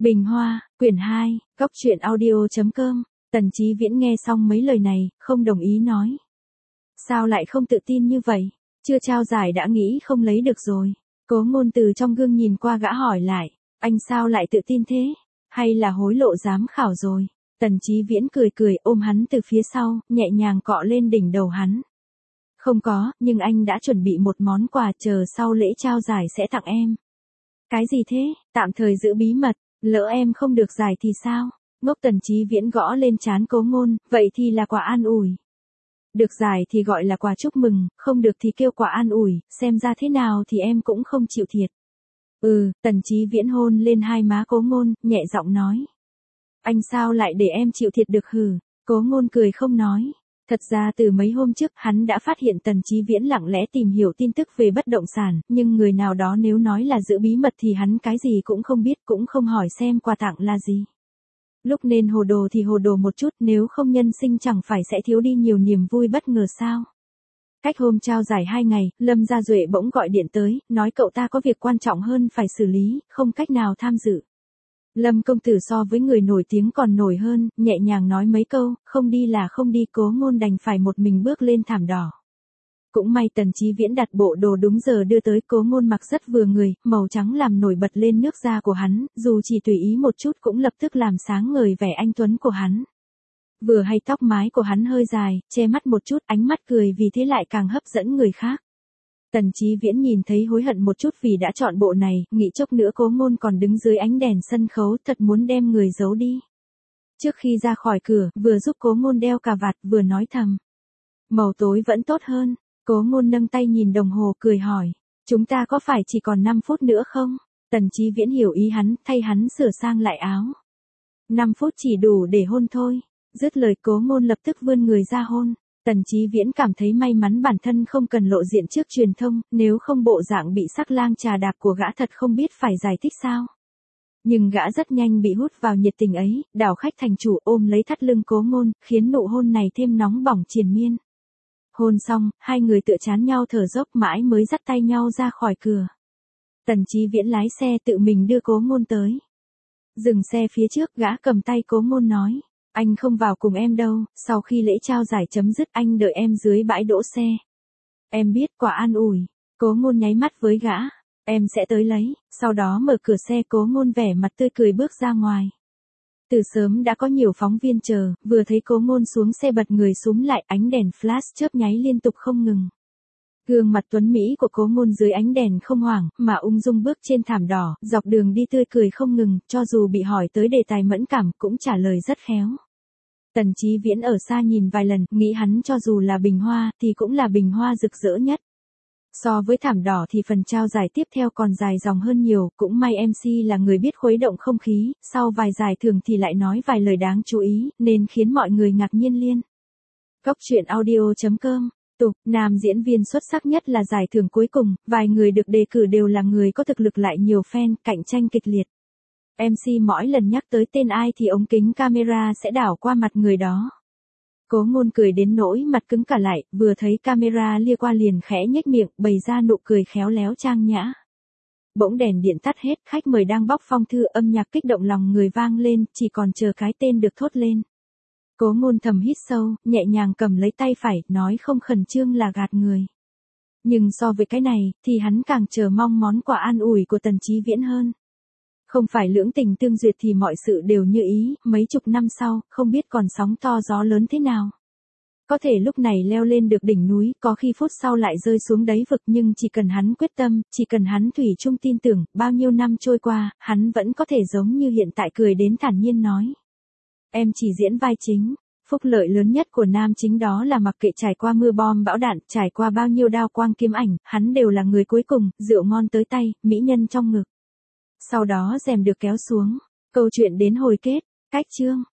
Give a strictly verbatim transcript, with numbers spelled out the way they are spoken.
Bình Hoa, quyển hai, góc truyện audio.com. Tần Chí Viễn nghe xong mấy lời này, không đồng ý nói. Sao lại không tự tin như vậy? Chưa trao giải đã nghĩ không lấy được rồi. Cố Ngôn từ trong gương nhìn qua gã hỏi lại, anh sao lại tự tin thế? Hay là hối lộ giám khảo rồi? Tần Chí Viễn cười cười ôm hắn từ phía sau, nhẹ nhàng cọ lên đỉnh đầu hắn. Không có, nhưng anh đã chuẩn bị một món quà chờ sau lễ trao giải sẽ tặng em. Cái gì thế? Tạm thời giữ bí mật, lỡ em không được giải thì sao? Ngốc Tần Chí Viễn gõ lên trán Cố Ngôn, vậy thì là quà an ủi. Được giải thì gọi là quà chúc mừng, không được thì kêu quà an ủi, xem ra thế nào thì em cũng không chịu thiệt. Ừ, Tần Chí Viễn hôn lên hai má Cố Ngôn, nhẹ giọng nói. Anh sao lại để em chịu thiệt được hử? Cố Ngôn cười không nói. Thật ra từ mấy hôm trước hắn đã phát hiện Tần Chí Viễn lặng lẽ tìm hiểu tin tức về bất động sản, nhưng người nào đó nếu nói là giữ bí mật thì hắn cái gì cũng không biết, cũng không hỏi xem quà tặng là gì. Lúc nên hồ đồ thì hồ đồ một chút, nếu không nhân sinh chẳng phải sẽ thiếu đi nhiều niềm vui bất ngờ sao. Cách hôm trao giải hai ngày, Lâm Gia Duệ bỗng gọi điện tới, nói cậu ta có việc quan trọng hơn phải xử lý, không cách nào tham dự. Lâm công tử so với người nổi tiếng còn nổi hơn, nhẹ nhàng nói mấy câu, không đi là không đi. Cố Ngôn đành phải một mình bước lên thảm đỏ. Cũng may Tần Chí Viễn đặt bộ đồ đúng giờ đưa tới. Cố Ngôn mặc rất vừa người, màu trắng làm nổi bật lên nước da của hắn, dù chỉ tùy ý một chút cũng lập tức làm sáng ngời vẻ anh tuấn của hắn. Vừa hay tóc mái của hắn hơi dài, che mắt một chút, ánh mắt cười vì thế lại càng hấp dẫn người khác. Tần Chí Viễn nhìn thấy hối hận một chút vì đã chọn bộ này, nghĩ chốc nữa Cố Ngôn còn đứng dưới ánh đèn sân khấu, thật muốn đem người giấu đi. Trước khi ra khỏi cửa, vừa giúp Cố Ngôn đeo cà vạt, vừa nói thầm. Màu tối vẫn tốt hơn. Cố Ngôn nâng tay nhìn đồng hồ cười hỏi, chúng ta có phải chỉ còn năm phút nữa không? Tần Chí Viễn hiểu ý hắn, thay hắn sửa sang lại áo. năm phút chỉ đủ để hôn thôi. Dứt lời Cố Ngôn lập tức vươn người ra hôn. Tần Chí Viễn cảm thấy may mắn bản thân không cần lộ diện trước truyền thông, nếu không bộ dạng bị sắc lang trà đạp của gã thật không biết phải giải thích sao. Nhưng gã rất nhanh bị hút vào nhiệt tình ấy, đảo khách thành chủ ôm lấy thắt lưng Cố Ngôn, khiến nụ hôn này thêm nóng bỏng triền miên. Hôn xong, hai người tựa chán nhau thở dốc mãi mới dắt tay nhau ra khỏi cửa. Tần Chí Viễn lái xe tự mình đưa Cố Ngôn tới. Dừng xe phía trước, gã cầm tay Cố Ngôn nói. Anh không vào cùng em đâu, sau khi lễ trao giải chấm dứt anh đợi em dưới bãi đỗ xe. Em biết, quả an ủi. Cố Ngôn nháy mắt với gã. Em sẽ tới lấy, sau đó mở cửa xe. Cố Ngôn vẻ mặt tươi cười bước ra ngoài. Từ sớm đã có nhiều phóng viên chờ, vừa thấy Cố Ngôn xuống xe bật người súm lại, ánh đèn flash chớp nháy liên tục không ngừng. Gương mặt tuấn mỹ của Cố Ngôn dưới ánh đèn không hoảng, mà ung dung bước trên thảm đỏ, dọc đường đi tươi cười không ngừng, cho dù bị hỏi tới đề tài mẫn cảm cũng trả lời rất khéo. Tần Chí Viễn ở xa nhìn vài lần, nghĩ hắn cho dù là bình hoa, thì cũng là bình hoa rực rỡ nhất. So với thảm đỏ thì phần trao giải tiếp theo còn dài dòng hơn nhiều, cũng may em xê là người biết khuấy động không khí, sau vài giải thưởng thì lại nói vài lời đáng chú ý, nên khiến mọi người ngạc nhiên liên. Góc truyện audio.com. Tục, nam diễn viên xuất sắc nhất là giải thưởng cuối cùng, vài người được đề cử đều là người có thực lực lại nhiều fan, cạnh tranh kịch liệt. em xê mỗi lần nhắc tới tên ai thì ống kính camera sẽ đảo qua mặt người đó. Cố Ngôn cười đến nỗi mặt cứng cả lại, vừa thấy camera lia qua liền khẽ nhếch miệng, bày ra nụ cười khéo léo trang nhã. Bỗng đèn điện tắt hết, khách mời đang bóc phong thư, âm nhạc kích động lòng người vang lên, chỉ còn chờ cái tên được thốt lên. Cố Ngôn thầm hít sâu, nhẹ nhàng cầm lấy tay phải, nói không khẩn trương là gạt người. Nhưng so với cái này, thì hắn càng chờ mong món quà an ủi của Tần Chí Viễn hơn. Không phải lưỡng tình tương duyệt thì mọi sự đều như ý, mấy chục năm sau, không biết còn sóng to gió lớn thế nào. Có thể lúc này leo lên được đỉnh núi, có khi phút sau lại rơi xuống đáy vực, nhưng chỉ cần hắn quyết tâm, chỉ cần hắn thủy chung tin tưởng, bao nhiêu năm trôi qua, hắn vẫn có thể giống như hiện tại cười đến thản nhiên nói. Em chỉ diễn vai chính. Phúc lợi lớn nhất của nam chính đó là mặc kệ trải qua mưa bom bão đạn, trải qua bao nhiêu đao quang kiếm ảnh, hắn đều là người cuối cùng, rượu ngon tới tay, mỹ nhân trong ngực. Sau đó rèm được kéo xuống, câu chuyện đến hồi kết, cách chương.